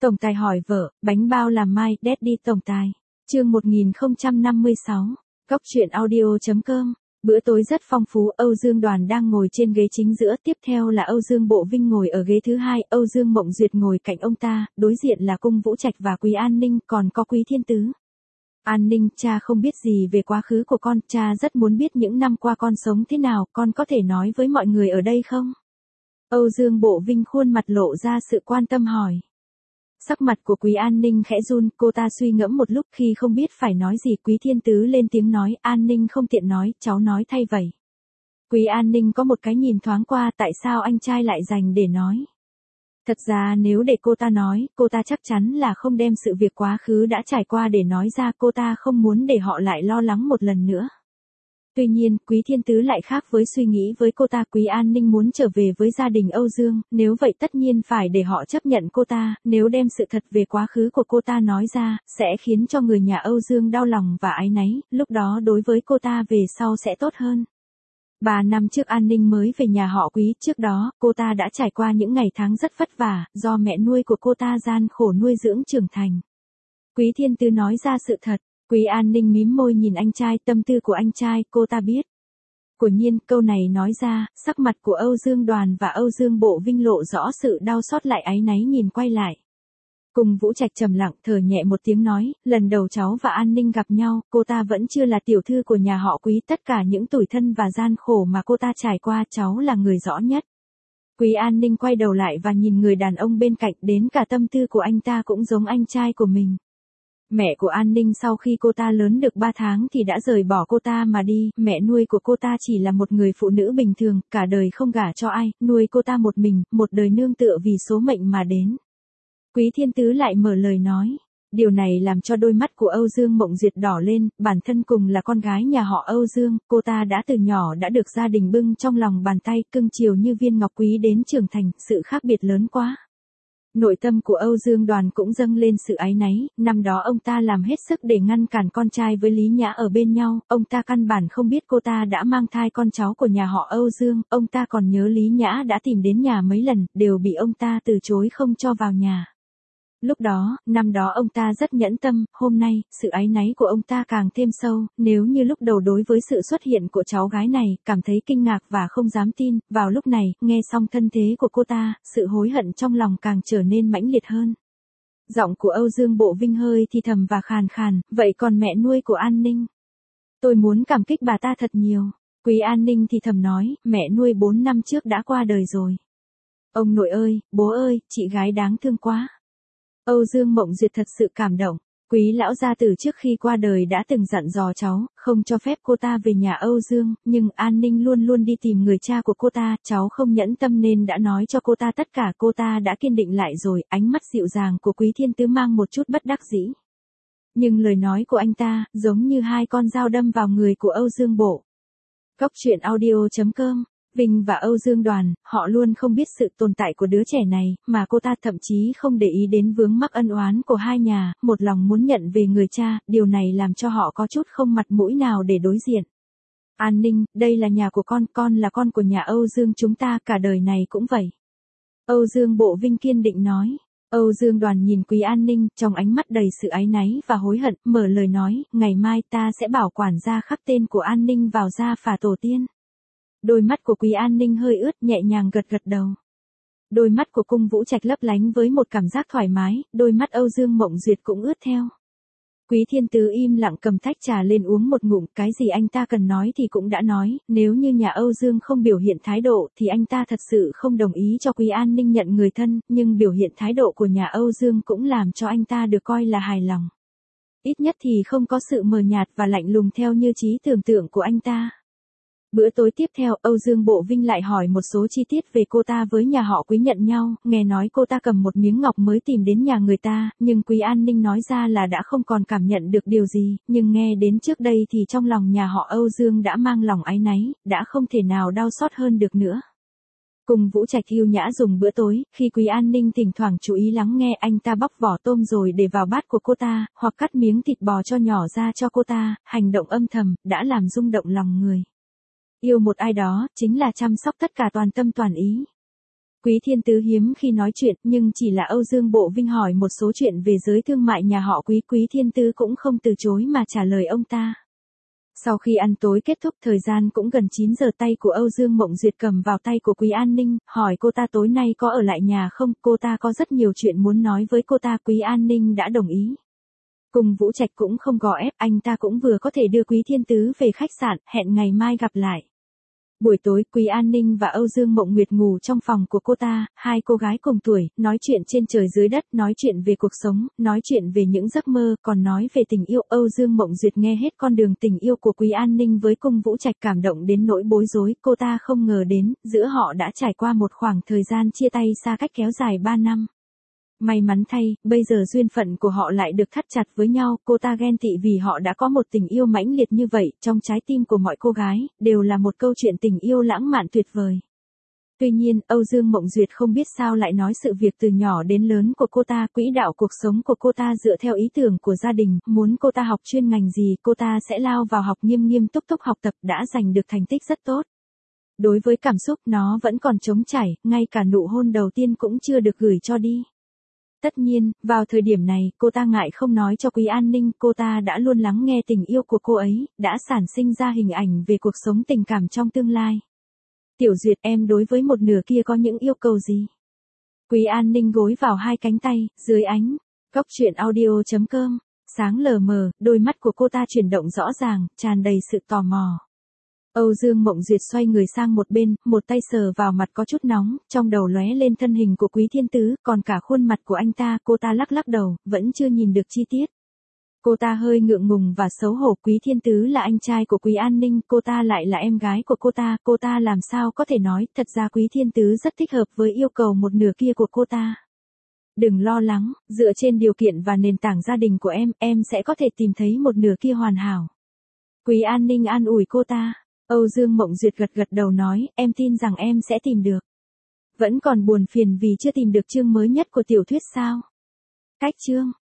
Tổng tài hỏi vợ, bánh bao làm mai, Daddy tổng tài. Chương 1056. Góc truyện audio.com. Bữa tối rất phong phú, Âu Dương Đoàn đang ngồi trên ghế chính giữa, tiếp theo là Âu Dương Bộ Vinh ngồi ở ghế thứ hai, Âu Dương Mộng Duyệt ngồi cạnh ông ta, đối diện là Cung Vũ Trạch và Quý An Ninh, còn có Quý Thiên Tứ. An Ninh, cha không biết gì về quá khứ của con, cha rất muốn biết những năm qua con sống thế nào, con có thể nói với mọi người ở đây không? Âu Dương Bộ Vinh khuôn mặt lộ ra sự quan tâm hỏi. Sắc mặt của Quý An Ninh khẽ run, cô ta suy ngẫm một lúc khi không biết phải nói gì. Quý Thiên Tứ lên tiếng nói, An Ninh không tiện nói, cháu nói thay vậy. Quý An Ninh có một cái nhìn thoáng qua, tại sao anh trai lại dành để nói. Thật ra nếu để cô ta nói, cô ta chắc chắn là không đem sự việc quá khứ đã trải qua để nói ra, cô ta không muốn để họ lại lo lắng một lần nữa. Tuy nhiên, Quý Thiên Tứ lại khác với suy nghĩ với cô ta. Quý An Ninh muốn trở về với gia đình Âu Dương, nếu vậy tất nhiên phải để họ chấp nhận cô ta, nếu đem sự thật về quá khứ của cô ta nói ra, sẽ khiến cho người nhà Âu Dương đau lòng và áy náy, lúc đó đối với cô ta về sau sẽ tốt hơn. 3 năm trước An Ninh mới về nhà họ Quý, trước đó, cô ta đã trải qua những ngày tháng rất vất vả, do mẹ nuôi của cô ta gian khổ nuôi dưỡng trưởng thành. Quý Thiên Tứ nói ra sự thật. Quý An Ninh mím môi nhìn anh trai, tâm tư của anh trai, cô ta biết. Quả nhiên, câu này nói ra, sắc mặt của Âu Dương Đoàn và Âu Dương Bộ Vinh lộ rõ sự đau xót lại áy náy nhìn quay lại. Cùng Vũ Trạch trầm lặng thở nhẹ một tiếng nói, lần đầu cháu và An Ninh gặp nhau, cô ta vẫn chưa là tiểu thư của nhà họ Quý, tất cả những tủi thân và gian khổ mà cô ta trải qua cháu là người rõ nhất. Quý An Ninh quay đầu lại và nhìn người đàn ông bên cạnh, đến cả tâm tư của anh ta cũng giống anh trai của mình. Mẹ của An Ninh sau khi cô ta lớn được 3 tháng thì đã rời bỏ cô ta mà đi, mẹ nuôi của cô ta chỉ là một người phụ nữ bình thường, cả đời không gả cho ai, nuôi cô ta một mình, một đời nương tựa vì số mệnh mà đến. Quý Thiên Tứ lại mở lời nói. Điều này làm cho đôi mắt của Âu Dương Mộng Duyệt đỏ lên, bản thân cùng là con gái nhà họ Âu Dương, cô ta đã từ nhỏ đã được gia đình bưng trong lòng bàn tay, cưng chiều như viên ngọc quý đến trưởng thành, sự khác biệt lớn quá. Nội tâm của Âu Dương Đoàn cũng dâng lên sự áy náy, năm đó ông ta làm hết sức để ngăn cản con trai với Lý Nhã ở bên nhau, ông ta căn bản không biết cô ta đã mang thai con cháu của nhà họ Âu Dương, ông ta còn nhớ Lý Nhã đã tìm đến nhà mấy lần, đều bị ông ta từ chối không cho vào nhà. Lúc đó, năm đó ông ta rất nhẫn tâm, hôm nay, sự áy náy của ông ta càng thêm sâu, nếu như lúc đầu đối với sự xuất hiện của cháu gái này, cảm thấy kinh ngạc và không dám tin, vào lúc này, nghe xong thân thế của cô ta, sự hối hận trong lòng càng trở nên mãnh liệt hơn. Giọng của Âu Dương Bộ Vinh hơi thì thầm và khàn khàn, vậy còn mẹ nuôi của An Ninh? Tôi muốn cảm kích bà ta thật nhiều. Quý An Ninh thì thầm nói, mẹ nuôi 4 năm trước đã qua đời rồi. Ông nội ơi, bố ơi, chị gái đáng thương quá. Âu Dương Mộng Duyệt thật sự cảm động. Quý lão gia tử trước khi qua đời đã từng dặn dò cháu, không cho phép cô ta về nhà Âu Dương, nhưng An Ninh luôn luôn đi tìm người cha của cô ta, cháu không nhẫn tâm nên đã nói cho cô ta tất cả, cô ta đã kiên định lại rồi, ánh mắt dịu dàng của Quý Thiên Tứ mang một chút bất đắc dĩ. Nhưng lời nói của anh ta, giống như hai con dao đâm vào người của Âu Dương Bộ. Góc truyện audio.com. Vinh và Âu Dương Đoàn, họ luôn không biết sự tồn tại của đứa trẻ này, mà cô ta thậm chí không để ý đến vướng mắc ân oán của hai nhà, một lòng muốn nhận về người cha, điều này làm cho họ có chút không mặt mũi nào để đối diện. An Ninh, đây là nhà của con là con của nhà Âu Dương chúng ta, cả đời này cũng vậy. Âu Dương Bộ Vinh kiên định nói. Âu Dương Đoàn nhìn Quý An Ninh, trong ánh mắt đầy sự áy náy và hối hận, mở lời nói, ngày mai ta sẽ bảo quản gia khắc tên của An Ninh vào gia phả tổ tiên. Đôi mắt của Quý An Ninh hơi ướt, nhẹ nhàng gật gật đầu. Đôi mắt của Cung Vũ Trạch lấp lánh với một cảm giác thoải mái, đôi mắt Âu Dương Mộng Duyệt cũng ướt theo. Quý Thiên Tứ im lặng cầm tách trà lên uống một ngụm, cái gì anh ta cần nói thì cũng đã nói, nếu như nhà Âu Dương không biểu hiện thái độ thì anh ta thật sự không đồng ý cho Quý An Ninh nhận người thân, nhưng biểu hiện thái độ của nhà Âu Dương cũng làm cho anh ta được coi là hài lòng. Ít nhất thì không có sự mờ nhạt và lạnh lùng theo như trí tưởng tượng của anh ta. Bữa tối tiếp theo, Âu Dương Bộ Vinh lại hỏi một số chi tiết về cô ta với nhà họ Quý nhận nhau, nghe nói cô ta cầm một miếng ngọc mới tìm đến nhà người ta, nhưng Quý An Ninh nói ra là đã không còn cảm nhận được điều gì, nhưng nghe đến trước đây thì trong lòng nhà họ Âu Dương đã mang lòng áy náy, đã không thể nào đau xót hơn được nữa. Cùng Vũ Trạch yêu nhã dùng bữa tối, khi Quý An Ninh thỉnh thoảng chú ý lắng nghe anh ta bóc vỏ tôm rồi để vào bát của cô ta, hoặc cắt miếng thịt bò cho nhỏ ra cho cô ta, hành động âm thầm, đã làm rung động lòng người. Yêu một ai đó, chính là chăm sóc tất cả toàn tâm toàn ý. Quý Thiên Tứ hiếm khi nói chuyện, nhưng chỉ là Âu Dương Bộ Vinh hỏi một số chuyện về giới thương mại nhà họ Quý, Quý Thiên Tứ cũng không từ chối mà trả lời ông ta. Sau khi ăn tối kết thúc, thời gian cũng gần 9 giờ, tay của Âu Dương Mộng Duyệt cầm vào tay của Quý An Ninh, hỏi cô ta tối nay có ở lại nhà không, cô ta có rất nhiều chuyện muốn nói với cô ta. Quý An Ninh đã đồng ý. Cùng Vũ Trạch cũng không gò ép, anh ta cũng vừa có thể đưa Quý Thiên Tứ về khách sạn, hẹn ngày mai gặp lại. Buổi tối, Quý An Ninh và Âu Dương Mộng Nguyệt ngủ trong phòng của cô ta, hai cô gái cùng tuổi, nói chuyện trên trời dưới đất, nói chuyện về cuộc sống, nói chuyện về những giấc mơ, còn nói về tình yêu. Âu Dương Mộng Duyệt nghe hết con đường tình yêu của Quý An Ninh với Cung Vũ Trạch, cảm động đến nỗi bối rối. Cô ta không ngờ đến, giữa họ đã trải qua một khoảng thời gian chia tay xa cách kéo dài 3 năm. May mắn thay, bây giờ duyên phận của họ lại được thắt chặt với nhau, cô ta ghen tị vì họ đã có một tình yêu mãnh liệt như vậy, trong trái tim của mọi cô gái, đều là một câu chuyện tình yêu lãng mạn tuyệt vời. Tuy nhiên, Âu Dương Mộng Duyệt không biết sao lại nói sự việc từ nhỏ đến lớn của cô ta, quỹ đạo cuộc sống của cô ta dựa theo ý tưởng của gia đình, muốn cô ta học chuyên ngành gì, cô ta sẽ lao vào học, nghiêm nghiêm túc túc học tập, đã giành được thành tích rất tốt. Đối với cảm xúc, nó vẫn còn trống trải, ngay cả nụ hôn đầu tiên cũng chưa được gửi cho đi. Tất nhiên, vào thời điểm này, cô ta ngại không nói cho Quý An Ninh, cô ta đã luôn lắng nghe tình yêu của cô ấy, đã sản sinh ra hình ảnh về cuộc sống tình cảm trong tương lai. Tiểu Duyệt, em đối với một nửa kia có những yêu cầu gì? Quý An Ninh gối vào hai cánh tay, dưới ánh góc truyện audio.com, sáng lờ mờ, đôi mắt của cô ta chuyển động rõ ràng, tràn đầy sự tò mò. Âu Dương Mộng Duyệt xoay người sang một bên, một tay sờ vào mặt có chút nóng, trong đầu lóe lên thân hình của Quý Thiên Tứ, còn cả khuôn mặt của anh ta. Cô ta lắc lắc đầu, vẫn chưa nhìn được chi tiết. Cô ta hơi ngượng ngùng và xấu hổ. Quý Thiên Tứ là anh trai của Quý An Ninh, cô ta lại là em gái của cô ta làm sao có thể nói. Thật ra Quý Thiên Tứ rất thích hợp với yêu cầu một nửa kia của cô ta. Đừng lo lắng, dựa trên điều kiện và nền tảng gia đình của em sẽ có thể tìm thấy một nửa kia hoàn hảo. Quý An Ninh an ủi cô ta. Âu Dương Mộng Duyệt gật gật đầu nói, em tin rằng em sẽ tìm được. Vẫn còn buồn phiền vì chưa tìm được chương mới nhất của tiểu thuyết sao? Cách chương